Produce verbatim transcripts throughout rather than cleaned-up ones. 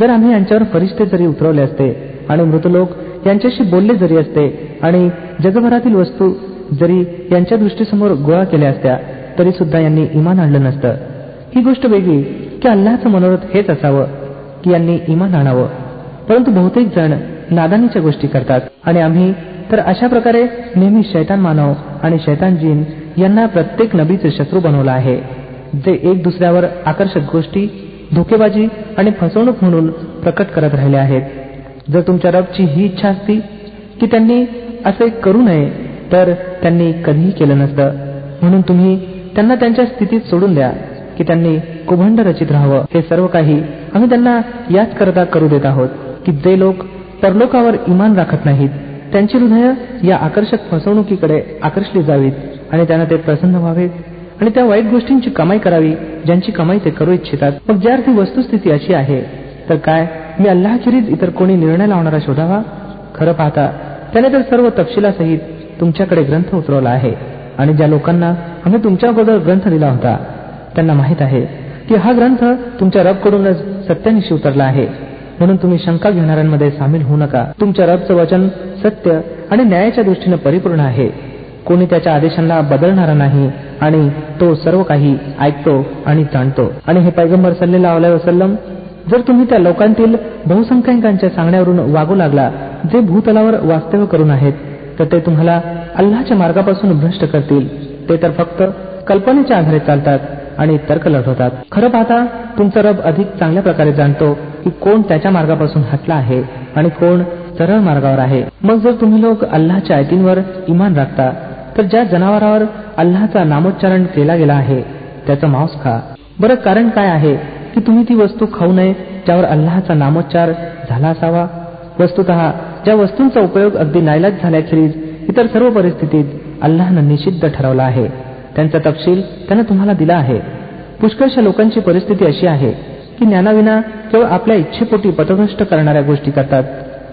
जर आम्ही यांच्यावर फरिश्ते जरी उतरवले असते आणि मृतलोक यांच्याशी बोलले जरी असते आणि जगभरातील वस्तू जरी यांच्या दृष्टीसमोर गोळा केल्या असत्या तरी सुद्धा यांनी इमान आणलं नसतं. ही गोष्ट वेगळी की अल्लाहचं मनोरथ हेच असावं की यांनी इमान आणावं, परंतु बहुतेक जण नादानीच्या गोष्टी करतात. आणि आम्ही तर अशा प्रकारे नेहमी शैतान मानव आणि शैतान जिन यांना प्रत्येक नबीचे शत्रू बनवला आहे, जे एक दुसऱ्यावर आकर्षक गोष्टी, धोकेबाजी आणि फसवणूक म्हणून प्रकट करत राहिले आहेत. जर तुमच्या रबची ही इच्छा असती की त्यांनी असे करू नये तर त्यांनी कधीही केलं नसतं. म्हणून तुम्ही त्यांना त्यांच्या स्थितीत सोडून द्या की त्यांनी कुभंड रचित राहावं. हे सर्व काही आम्ही त्यांना याच करता करू देत आहोत की जे लोक परलोकावर इमान राखत नाहीत त्यांची हृदय या आकर्षक फसवणुकीकडे आकर्षली जावीत आणि त्यांना ते प्रसन्न व्हावेत आणि त्या वाईट गोष्टींची कमाई करावी ज्यांची कमाई ते करू इच्छितात. मग ज्या अर्थी वस्तुस्थिती अशी आहे तर काय मी अल्लाहखेरीज इतर कोणी निर्णय लावणारा शोधावा? खरं पाहता त्याने तर सर्व तपशिलासहित तुमच्याकडे ग्रंथ उतरवला आहे आणि ज्या लोकांना आम्ही तुमच्या अगोदर ग्रंथ दिला होता त्यांना माहित आहे की हा ग्रंथ तुमच्या रबकडूनच सत्यानिशी उतरला आहे. म्हणून तुम्ही शंका घेणाऱ्यांमध्ये सामील होऊ नका. तुमच्या रबचं वचन सत्य आणि न्यायाच्या दृष्टीने परिपूर्ण आहे. कोणी त्याच्या आदेशांना बदलणारा नाही आणि तो सर्व काही ऐकतो आणि जाणतो. आणि हे पैगंबर सल्लल्लाहु अलैहि वसल्लम, जर तुम्ही त्या लोकांतील बहुसंख्याकांच्या सांगण्यावरून वागू लागला जे भूतलावर वास्तव्य करून आहेत तर ते तुम्हाला अल्लाहच्या मार्गापासून भ्रष्ट करतील. ते तर फक्त कल्पनेच्या आधारे चालतात आणि तर्क लढवतात. खरं पाहता तुमचा रब अधिक चांगल्या प्रकारे जाणतो की कोण त्याच्या मार्गापासून हटला आहे आणि कोण सरळ मार्गावर आहे. मग जर तुम्ही लोक अल्लाहच्या आयतींवर इमान राखता तर ज्या जनावरावर अल्लाहचा नामोच्चारण केला गेला आहे त्याचं मांस खा. बरं, कारण काय आहे की तुम्ही ती वस्तू खाऊ नये ज्यावर अल्लाहचा नामोच्चार झाला असावा? वस्तुतः ज्या वस्तूंचा उपयोग अगदी नाईलाज झाल्याखेरीज इतर सर्व परिस्थितीत अल्लाहनं निषिद्ध ठरवला आहे त्यांचा तपशील त्यानं तुम्हाला दिला आहे. पुष्कळशा लोकांची परिस्थिती अशी आहे की ज्ञानाविना केवळ आपल्या इच्छेपोटी पथभ्रष्ट करणाऱ्या गोष्टी करतात.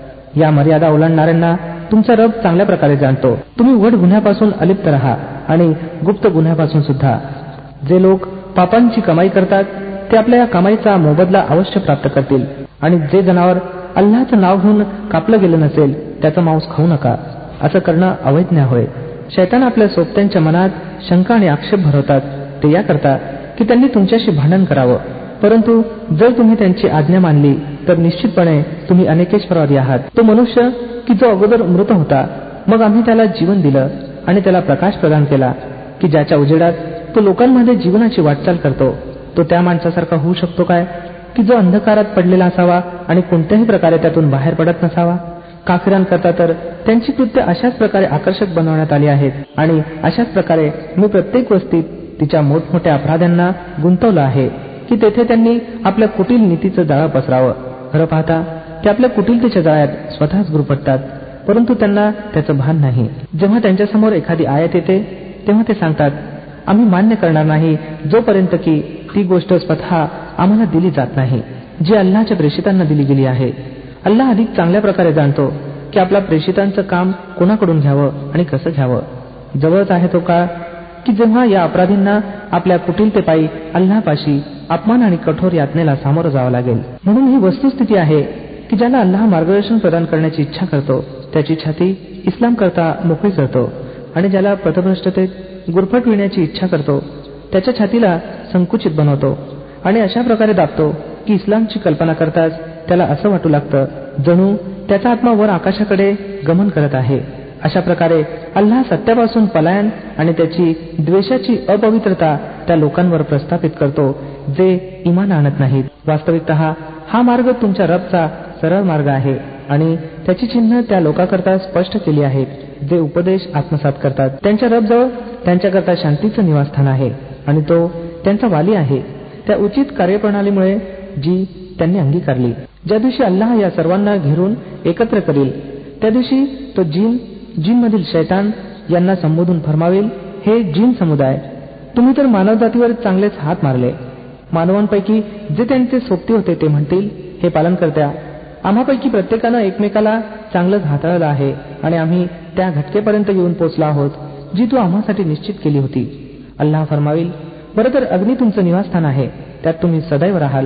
या मर्यादा ओलांडणाऱ्यांना तुमचा रब चांगल्या प्रकारे जाणतो. तुम्ही उघड गुन्ह्यापासून अलिप्त राहा आणि गुप्त गुन्ह्यापासून सुद्धा. जे लोक पापांची कमाई करतात ते आपल्या या कमाईचा मोबदला अवश्य प्राप्त करतील. आणि जे जनावर अल्लाहचं नाव घेऊन कापलं गेलं नसेल त्याचं मांस खाऊ नका. असं करणं अवैज्ञ होय. शैतान आपल्या सोबत्यांच्या मनात शंका आणि आक्षेप भरवतात ते याकरता की त्यांनी तुमच्याशी भांडण करावं. परंतु जर तुम्ही त्यांची आज्ञा मानली तर निश्चितपणे तुम्ही अनेकेश्वरवादी आहात. तो मनुष्य की जो अगोदर मृत होता मग आम्ही त्याला जीवन दिलं आणि त्याला प्रकाश प्रदान केला की ज्याच्या उजेडात तो लोकांमध्ये जीवनाची वाटचाल करतो. तो त्या माणसासारखा होऊ शकतो काय की जो अंधकारात पडलेला असावा आणि कोणत्याही प्रकारे त्यातून बाहेर पडत नसावा? काफिरांकरता तर त्यांची कृत्य अशाच प्रकारे आकर्षक बनवण्यात आली आहेत आणि अशाच प्रकारे मी प्रत्येक वस्तीत तिच्या मोठमोठ्या अपराध्यांना गुंतवलं आहे की तेथे त्यांनी आपल्या कुटील नीतीचं जाळं पसरावं. खरं पाहता ते आपल्या कुटिलतेच्या जाळ्यात स्वतःच गुरफटतात, परंतु त्यांना त्याचं भान नाही. जेव्हा त्यांच्यासमोर एखादी आयत येते तेव्हा ते सांगतात आम्ही मान्य करणार नाही जोपर्यंत की ती गोष्ट स्वतः आम्हाला दिली जात नाही जी अल्लाहच्या प्रेषितांना दिली गेली आहे. अल्लाह अधिक चांगल्या प्रकारे जाणतो की आपल्या प्रेषितांचं काम कोणाकडून घ्यावं आणि कसं घ्यावं. जवळच आहे तो काळ की जेव्हा या अपराधींना आपल्या कुटिलतेपायी अल्लाहपाशी अपमान आणि कठोर यातनेला सामोरं जावं लागेल. म्हणून ही वस्तुस्थिती आहे की ज्याला अल्लाह मार्गदर्शन प्रदान करण्याची इच्छा करतो त्याची छाती इस्लाम करता मोकळी करतो आणि ज्याला पथभ्रष्टतेत गुरफटविण्याची इच्छा करतो त्याच्या छातीला संकुचित बनवतो आणि अशा प्रकारे दाबतो की इस्लामची कल्पना करताच त्याला असं वाटू लागतं जणू त्याचा आत्मा वर आकाशाकडे गमन करत आहे. अशा प्रकारे अल्लाह सत्यापासून पलायन आणि त्याची द्वेषाची अपवित्रता त्या लोकांवर प्रस्थापित करतो जे इमान आणत नाहीत. वास्तविकतः हा मार्ग तुमच्या रबचा सरळ मार्ग आहे आणि त्याची चिन्ह त्या लोकांकरता स्पष्ट केली आहेत जे उपदेश आत्मसात करतात. त्यांच्या रबजवळ त्यांच्याकरता शांतीचं निवासस्थान आहे आणि तो त्यांचा वाली आहे त्या उचित कार्यप्रणालीमुळे जी त्यांनी अंगीकारली. ज्या दिवशी अल्लाह या सर्वांना घेरून एकत्र करील त्या दिवशी तो जिन जिनमधील शैतान यांना संबोधून फरमावेल, हे जिन समुदाय, तुम्ही तर मानवजातीवर चांगलेच हात मारले. मानवांपैकी जे त्यांचे सोबती होते ते म्हणतील, हे पालनकर्त्या, आम्हापैकी प्रत्येकानं एकमेकाला चांगलंच हाताळलं आहे आणि आम्ही त्या घटकेपर्यंत येऊन पोचलो आहोत जी तू आम्हासाठी निश्चित केली होती. अल्लाह फरमावेल, बरं तर अग्नी तुमचं निवासस्थान आहे, त्यात तुम्ही सदैव राहाल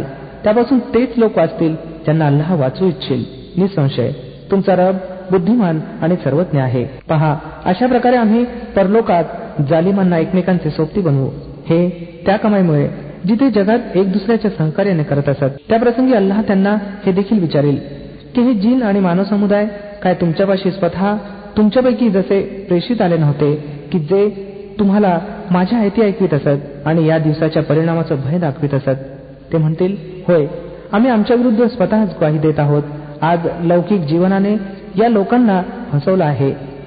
त्यापासून तेच लोक वाचतील ज्यांना अल्लाह वाचू इच्छिल. निसंशय तुमचा रब बुद्धिमान आणि सर्वज्ञ आहे. पहा, अशा प्रकारे आम्ही परलोकात जालिमांना एकमेकांचे सोबती बनवू. हे त्या कमाईमुळे जिथे जगात एक दुसऱ्याच्या सहकार्याने करत असत. त्या प्रसंगी अल्लाह त्यांना हे देखील विचारेल की हे जिन आणि मानव समुदाय काय तुमच्यापाशी स्वतः तुमच्यापैकी जसे प्रेषित आले नव्हते की जे तुम्हाला माझ्या आयती ऐकवीत असत आणि या दिवसाच्या परिणामाचं भय दाखवित असत. ते म्हणतील, होय, आम्ही आमच्या विरुद्ध स्वतःच ग्वाही देत आहोत. आज लौकिक जीवनाने या लोकांना फसवलं आहे.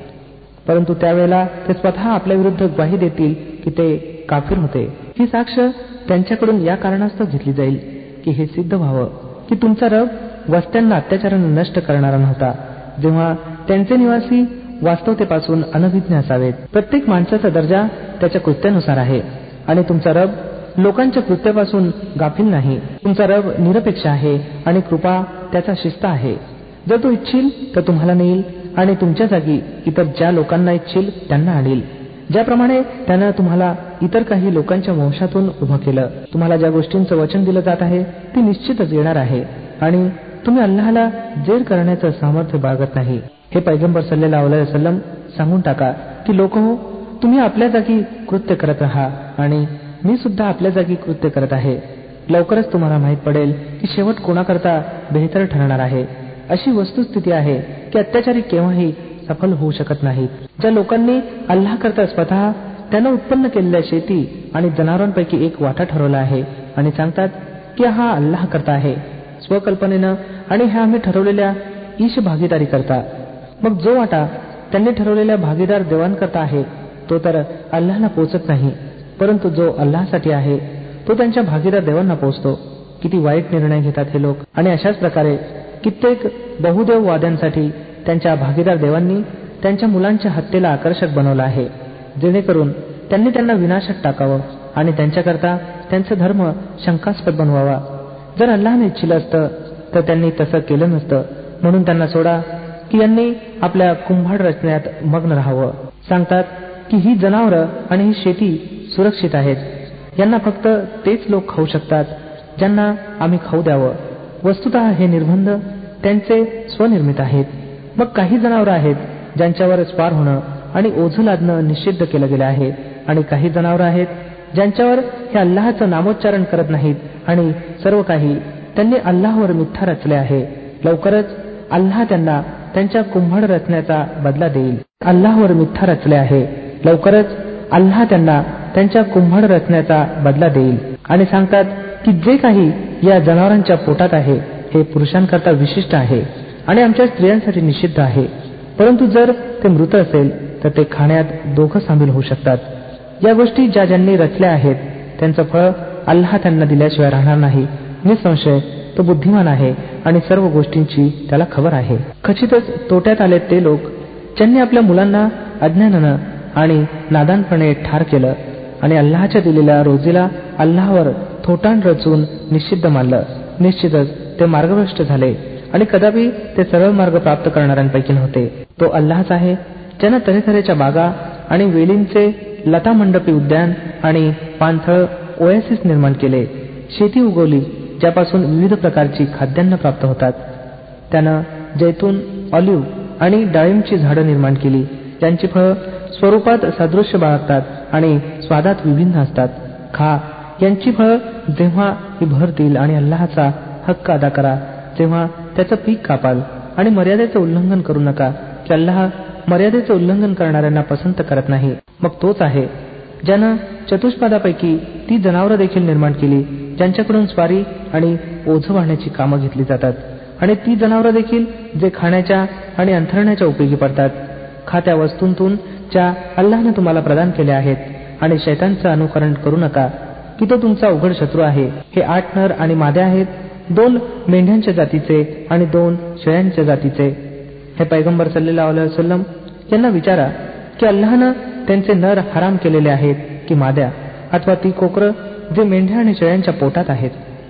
परंतु त्यावेळेला ते स्वतः आपल्या विरुद्ध ग्वाही देतील की ते काफिर होते. ही साक्ष त्यांच्याकडून या कारणास्तव घेतली जाईल की हे सिद्ध व्हावं की तुमचा रब वस्त्यांना अत्याचाराने नष्ट करणारा नव्हता, जेव्हा त्यांचे निवासी वास्तवतेपासून अनभिज्ञ असावेत. प्रत्येक माणसाचा दर्जा त्याच्या कृत्यानुसार आहे आणि तुमचा रब लोकांच्या कृत्यापासून गाफील नाही. तुमचा रब निरपेक्ष आहे आणि कृपा त्याचा शिस्त आहे. जर तो इच्छील तर तुम्हाला नेईल आणि तुमच्या जागी इतर ज्या लोकांना इच्छील त्यांना आणील, ज्याप्रमाणे त्यानं तुम्हाला इतर काही लोकांच्या वंशातून उभं केलं. तुम्हाला ज्या गोष्टींचं वचन दिलं जात आहे ती निश्चितच येणार आहे आणि तुम्ही अल्लाहला जेर करण्याचं सामर्थ्य बाळगत नाही. हे पैगंबर सल्लल्लाहु अलैहि वसल्लम सांगून टाका की लोक हो, तुम्ही आपल्या जागी कृत्य करत राहा आणि मी सुद्धा आपल्या जागी कृत्य करत आहे. लवकरच तुम्हाला माहीत पडेल की शेवट कोणाकरता बेहतर ठरणार आहे. अशी वस्तुस्थिती आहे की अत्याचारी केव्हाही सफल होऊ शकत नाहीत. ज्या लोकांनी अल्लाह करता स्वतः त्यानं उत्पन्न केलेल्या शेती आणि जनावरांपैकी एक वाटा ठरवला आहे आणि सांगतात की हा अल्लाह करता आहे स्वकल्पनेनं आणि ह्या आम्ही ठरवलेल्या ईश भागीदारी करता. मग जो वाटा त्यांनी ठरवलेल्या भागीदार देवांकरता आहे तो तर अल्लाहला पोचत नाही, परंतु जो अल्लाहसाठी आहे तो त्यांच्या भागीदार देवांना पोचतो. किती वाईट निर्णय घेतात हे लोक. आणि अशाच प्रकारे कित्येक बहुदेववाद्यांसाठी त्यांच्या भागीदार देवांनी त्यांच्या मुलांच्या हत्येला आकर्षक बनवलं आहे, जेणेकरून त्यांनी त्यांना विनाशात टाकावं आणि त्यांच्याकरता त्यांचा धर्म शंकास्पद बनवावा. जर अल्लाहने इच्छिलं असतं तर त्यांनी तसं केलं नसतं. म्हणून त्यांना सोडा की यांनी आपल्या कुंभाड रचण्यात मग्न राहावं. सांगतात की ही जनावरं आणि ही शेती सुरक्षित आहेत. यांना फक्त तेच लोक खाऊ शकतात ज्यांना आम्ही खाऊ द्यावं. वस्तुतः हे निर्बंध त्यांचे स्वनिर्मित आहेत. मग काही जनावरं आहेत ज्यांच्यावर स्वार होणं आणि ओझं लादणं निषिद्ध केलं गेलं आहे आणि काही जनावरं आहेत ज्यांच्यावर हे अल्लाहचं नामोच्चारण करत नाहीत आणि सर्व काही त्यांनी अल्लाहवर मिथ्या रचले आहे. लवकरच अल्लाह त्यांना त्यांच्या कुंभाड रचण्याचा बदला देईल. अल्लाहवर मिथ्या रचले आहे. लवकरच अल्लाह त्यांना त्यांच्या कुंभाड रचण्याचा बदला देईल. आणि सांगतात की जे काही या जनावरांच्या पोटात आहे हे पुरुषांकरता विशिष्ट आहे आणि आमच्या स्त्रियांसाठी निषिद्ध आहे. परंतु जर ते मृत असेल तर ते खाण्यात दोघं सामील होऊ शकतात. या गोष्टी ज्या ज्यांनी रचल्या आहेत त्यांचं फळ अल्लाह त्यांना दिल्याशिवाय राहणार नाही. निसंशय तो बुद्धिमान आहे आणि सर्व गोष्टींची त्याला खबर आहे. खचितच तोट्यात आले ते लोक ज्यांनी आपल्या मुलांना अज्ञानानं आणि नादानपणे ठार केलं आणि अल्लाहच्या दिलेल्या रोजीला अल्लाहवर थोटांड रचून निषिद्ध मानलं. निश्चितच ते मार्गभ्रष्ट झाले आणि कदापि ते सरळ मार्ग प्राप्त करणाऱ्यांपैकी नव्हते. तो अल्लाहच आहे ज्यानं तऱ्हेतऱ्हेच्या बागा आणि वेलींचे लतामंडपी उद्यान आणि पाणथळ ओएसिस निर्माण केले, शेती उगवली ज्यापासून विविध प्रकारची खाद्यान्न प्राप्त होतात. त्यानं जैतून, ऑलिव्ह आणि डाळिंबची झाडं निर्माण केली ज्यांची फळं स्वरूपात सदृश्य बाळगतात आणि स्वादात विभिन्न असतात. खा यांची फळं जेव्हा ही भरतील आणि अल्लाहचा हक्क अदा करा जेव्हा त्याचं पीक कापाल आणि मर्यादेचं उल्लंघन करू नका की अल्लाह मर्यादेचं उल्लंघन करणाऱ्यांना पसंत करत नाही. मग तोच आहे ज्यानं चतुष्पादापैकी ती जनावरं देखील निर्माण केली ज्यांच्याकडून स्वारी आणि ओझं वाहण्याची कामं घेतली जातात आणि ती जनावरं देखील जे खाण्याच्या आणि अंथरण्याच्या उपयोगी पडतात. खा त्या वस्तूंतून ज्या अल्लाहने तुम्हाला प्रदान केल्या आहेत आणि शैतानचं अनुकरण करू नका की तो तुमचा उघड शत्रू आहे. हे आठ नर आणि माद्या आहेत, दोन मेंढ्यांच्या जातीचे आणि दोन शेळ्यांच्या जातीचे. हे पैगंबर सल्लल्लाहु अलैहि वसल्लम यांना विचारा की अल्लाहनं त्यांचे नर हराम केलेले आहेत की माद्या अथवा ती कोकरं जे मेंढ्या आणि शेळ्यांच्या पोटात आहेत.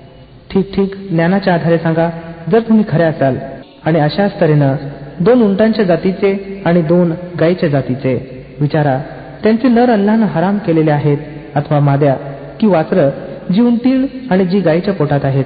ठीक ठीक ज्ञानाच्या आधारे सांगा जर तुम्ही खरे असाल. आणि अशाच तऱ्हेनं दोन उंटांच्या जातीचे आणि दोन गायीच्या जातीचे. विचारा त्यांचे नर अल्लाहनं हराम केलेले आहेत अथवा माद्या की वासरं जी उंटीण आणि जी गायीच्या पोटात आहेत.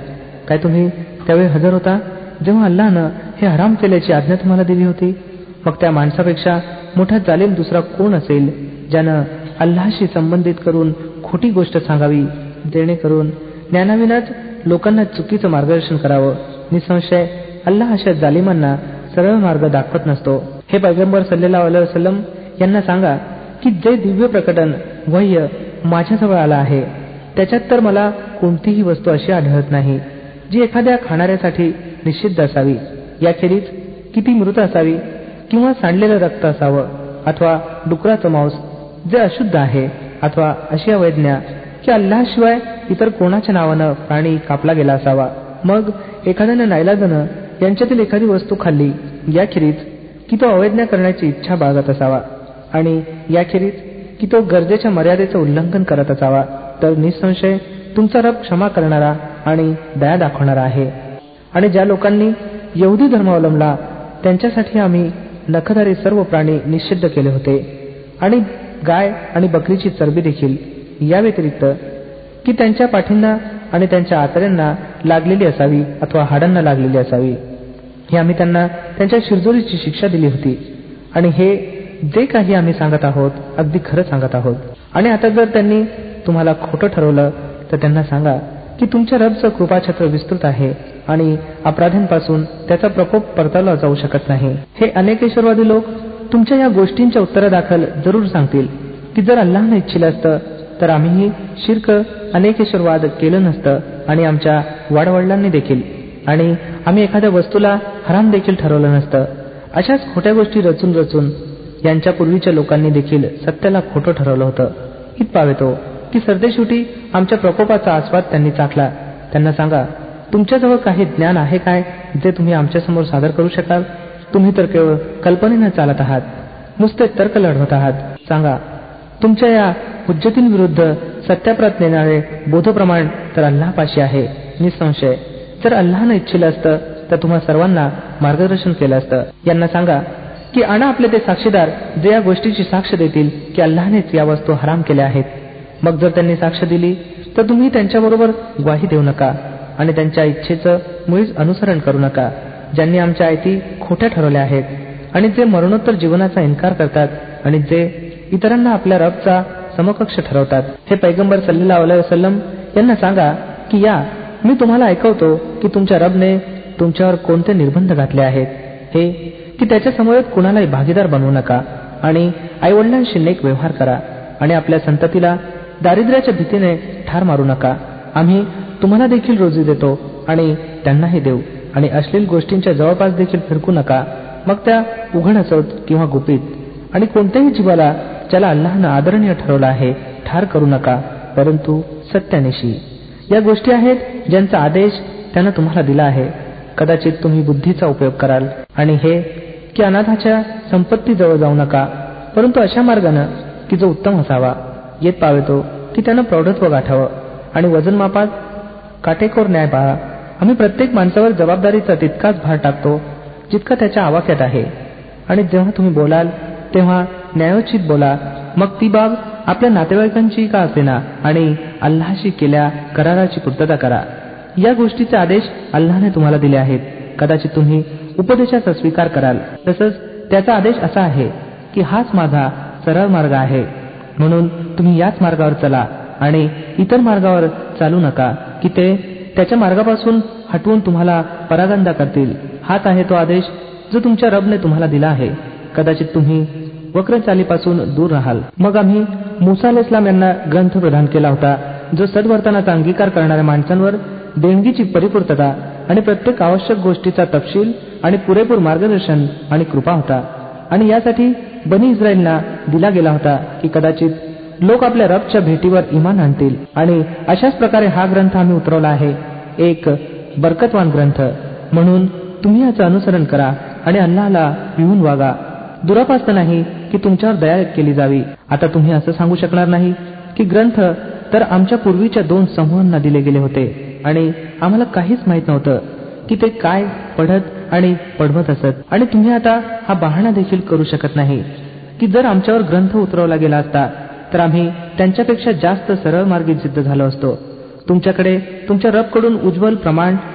काय तुम्ही त्यावेळी हजर होता जेव्हा अल्लाहनं हे हराम केल्याची आज्ञा तुम्हाला दिली होती? मग त्या माणसापेक्षा मोठा जालिम दुसरा कोण असेल ज्यानं अल्लाहशी संबंधित करून खोटी गोष्ट सांगावी, जेणेकरून ज्ञानाविनाच लोकांना चुकीचं मार्गदर्शन करावं? निसंशय अल्लाह अशा जालिमांना सरळ मार्ग दाखवत नसतो. हे पैगंबर सल्लल्लाहु अलैहि वसल्लम यांना सांगा की जे दिव्य प्रकटन वह्य माझ्याजवळ आला आहे त्याच्यात तर मला कोणतीही वस्तू अशी आढळत नाही जी एखाद्या खाणाऱ्यासाठी निषिद्ध असावी, याखेरीज किती मृत असावी किंवा सांडलेलं रक्त असावं अथवा डुकराचं मांस जे अशुद्ध आहे, अथवा अशी अवैज्ञा की अल्लाहशिवाय इतर कोणाच्या नावानं प्राणी कापला गेला असावा. मग एखाद्यानं नाईलाजानं यांच्यातील एखादी वस्तू खाल्ली, याखेरीज की तो अवैज्ञा करण्याची इच्छा बाळगत असावा आणि याखेरीज की तो गरजेच्या मर्यादेचं उल्लंघन करत असावा, तर निसंशय तुमचा रब क्षमा करणारा आणि दया दाखवणारा आहे. आणि ज्या लोकांनी यहुदी धर्म अवलंबला त्यांच्यासाठी आम्ही नखधारी सर्व प्राणी निषिद्ध केले होते आणि गाय आणि बकरीची चरबी देखील, या व्यतिरिक्त की त्यांच्या पाठींना आणि त्यांच्या आतड्यांना लागलेली असावी अथवा हाडांना लागलेली असावी. हे आम्ही त्यांना त्यांच्या शिरजोरीची शिक्षा दिली होती. आणि हे जे काही आम्ही सांगत आहोत अगदी खरं सांगत आहोत. आणि आता जर त्यांनी तुम्हाला खोटं ठरवलं तर त्यांना सांगा की तुमच्या रबचं कृपाछत्र विस्तृत आहे आणि अपराध्यांपासून त्याचा प्रकोप परतावला जाऊ शकत नाही. हे अनेकेश्वरवादी लोक तुमच्या या गोष्टींच्या उत्तरादाखल जरूर सांगतील की जर अल्लाहने इच्छिलं असतं तर आम्हीही शिर्क अनेकेश्वरवाद केलं नसतं आणि आमच्या वाडवडिलांनी देखील, आणि आम्ही एखाद्या वस्तूला हराम देखील ठरवलं नसतं. अशाच खोट्या गोष्टी रचून रचून यांच्या पूर्वीच्या लोकांनी देखील सत्याला खोटं ठरवलं होतं. इत पावेतो की सरदेशेवटी आमच्या प्रकोपाचा आस्वाद त्यांनी चाखला. त्यांना सांगा, तुमच्याजवळ काही ज्ञान आहे काय जे तुम्ही आमच्यासमोर सादर करू शकाल? तुम्ही तर केवळ कल्पनेनं चालत आहात, नुसते तर्क लढवत आहात. सांगा, तुमच्या या हुज्जतींविरुद्ध सत्याप्रत नेणारे बोधप्रमाण तर अल्लाहपाशी आहे. निसंशय जर अल्लाहनं इच्छिलं असतं तर तुम्हा सर्वांना मार्गदर्शन केलं असतं. यांना सांगा की आणा आपले ते साक्षीदार जे या गोष्टीची साक्ष देतील की अल्लाहनेच या वस्तू हराम केल्या आहेत. मग जर त्यांनी साक्ष दिली तर तुम्ही त्यांच्याबरोबर ग्वाही देऊ नका आणि त्यांच्या इच्छेचं मुळीच अनुसरण करू नका, ज्यांनी आमच्या आयती खोट्या ठरवल्या आहेत आणि जे मरणोत्तर जीवनाचा इन्कार करतात आणि जे इतरांना आपल्या रबचा समकक्ष ठरवतात. हे पैगंबर सल्लल्लाहु अलैहि वसल्लम यांना सांगा की या मी तुम्हाला ऐकवतो की तुमच्या रबने तुमच्यावर कोणते निर्बंध घातले आहेत, हे की त्याच्या समवेत कुणालाही भागीदार बनवू नका आणि आईवडिलांशी नेक व्यवहार करा आणि आपल्या संततीला दारिद्र्याच्या भीतीने ठार मारू नका. आम्ही तुम्हाला देखील रोजी देतो आणि त्यांनाही देऊ आणि अश्लील गोष्टींच्या जवळपास देखील फिरकू नका, मग त्या उघड असोत किंवा गुपित. आणि कोणत्याही जीवाला ज्याला अल्लाहनं आदरणीय ठरवलं आहे ठार करू नका, परंतु सत्यानिशी. या गोष्टी आहेत ज्यांचा आदेश त्यानं तुम्हाला दिला आहे. कदाचित तुम्ही बुद्धीचा उपयोग कराल. आणि हे की अनाथाच्या संपत्तीजवळ जाऊ नका, परंतु अशा मार्गानं की जो उत्तम असावा. येत पावेतो की त्यानं प्रौढत्व गाठावं आणि वजनमापात काटेकोर न्याय पाळा. आम्ही प्रत्येक माणसावर जबाबदारीचा तितकाच भार टाकतो जितका त्याच्या आवाक्यात आहे. आणि जेव्हा तुम्ही बोलाल तेव्हा न्यायोचित बोला, मग ती बाब आपल्या नातेवाईकांची का असेना, आणि अल्लाहशी केल्या कराराची पूर्तता करा. या गोष्टीचे आदेश अल्लाहने तुम्हाला दिले आहेत. कदाचित तुम्ही उपदेशाचा स्वीकार कराल. तसंच त्याचा आदेश असा आहे की हाच माझा सरळ मार्ग आहे, म्हणून तुम्ही याच मार्गावर चला आणि इतर मार्गावर चालू नका की ते त्याच्या मार्गापासून हटवून तुम्हाला परागंदा करतील. हाच आहे तो आदेश जो तुमच्या रबने तुम्हाला दिला आहे. कदाचित तुम्ही वक्रचालीपासून दूर राहाल. मग आम्ही मुसा अलैहिस्सलाम यांना ग्रंथ प्रदान केला होता जो सद्वर्तनाचा अंगीकार करणाऱ्या माणसांवर देणगीची परिपूर्तता आणि प्रत्येक आवश्यक गोष्टीचा तपशील आणि पुरेपूर मार्गदर्शन आणि कृपा होता. आणि यासाठी बनी इस्रायलना दिला गेला होता की कदाचित लोक आपल्या रबच्या भेटीवर इमान आणतील. आणि अशाच प्रकारे हा ग्रंथ आम्ही उतरवला आहे, एक बरकतवान ग्रंथ. म्हणून तुम्ही याचं अनुसरण करा आणि अल्लाहला भिवून वागा. दुरापास्त नाही की तुमच्यावर दया केली जावी. आता तुम्ही असं सांगू शकणार नाही की ग्रंथ तर आमच्या पूर्वीच्या दोन समूहांना दिले गेले होते आणि आम्हाला काहीच माहीत नव्हतं की ते काय पढत आणि पढवत असत. आणि तुम्ही आता हा बहाणा देखील करू शकत नाही की जर आमच्यावर ग्रंथ उतरवला गेला असता तर आम्ही त्यांच्यापेक्षा जास्त सरळ मार्गी सिद्ध झालो असतो. तुमच्याकडे तुमच्या रबकडून उज्ज्वल प्रमाण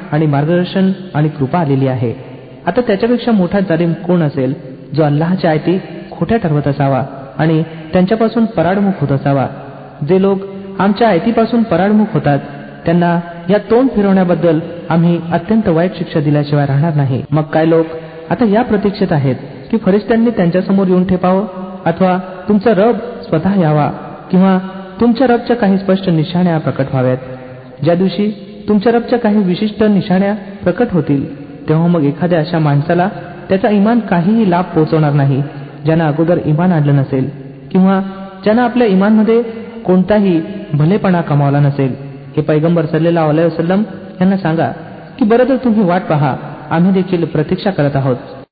आणि मार्गदर्शन आणि कृपा आलेली आहे. आता त्याच्यापेक्षा मोठा जालिम कोण असेल, जो अल्लाहच्या आयती खोट्या ठरवत असावा आणि त्यांच्यापासून पराडमुख होत असावा. जे लोक आमच्या आयतीपासून पराडमुख होतात त्यांना या तोंड फिरवण्याबद्दल आम्ही अत्यंत वाईट शिक्षा दिल्याशिवाय राहणार नाही. मग काय लोक आता या प्रतीक्षेत आहेत की फरिश्त्यांनी त्यांच्यासमोर येऊन ठेपावं, अथवा तुमचा रब स्वतः यावा, किंवा तुमच्या रबच्या काही स्पष्ट निशाण्या प्रकट व्हाव्यात. ज्या दिवशी तुमच्या रबच्या काही विशिष्ट निशाण्या प्रकट होतील तेव्हा मग एखाद्या अशा माणसाला त्याचा इमान काहीही लाभ पोहोचवणार नाही ज्यानं अगोदर इमान आणलं नसेल, किंवा ज्यानं आपल्या इमानमध्ये कोणताही भलेपणा कमावला नसेल. हे पैगंबर सल्लल्लाहु अलैहि वसल्लम यांना सांगा की बरं तर तुम्ही वाट पहा, आम्ही देखील प्रतीक्षा करत आहोत.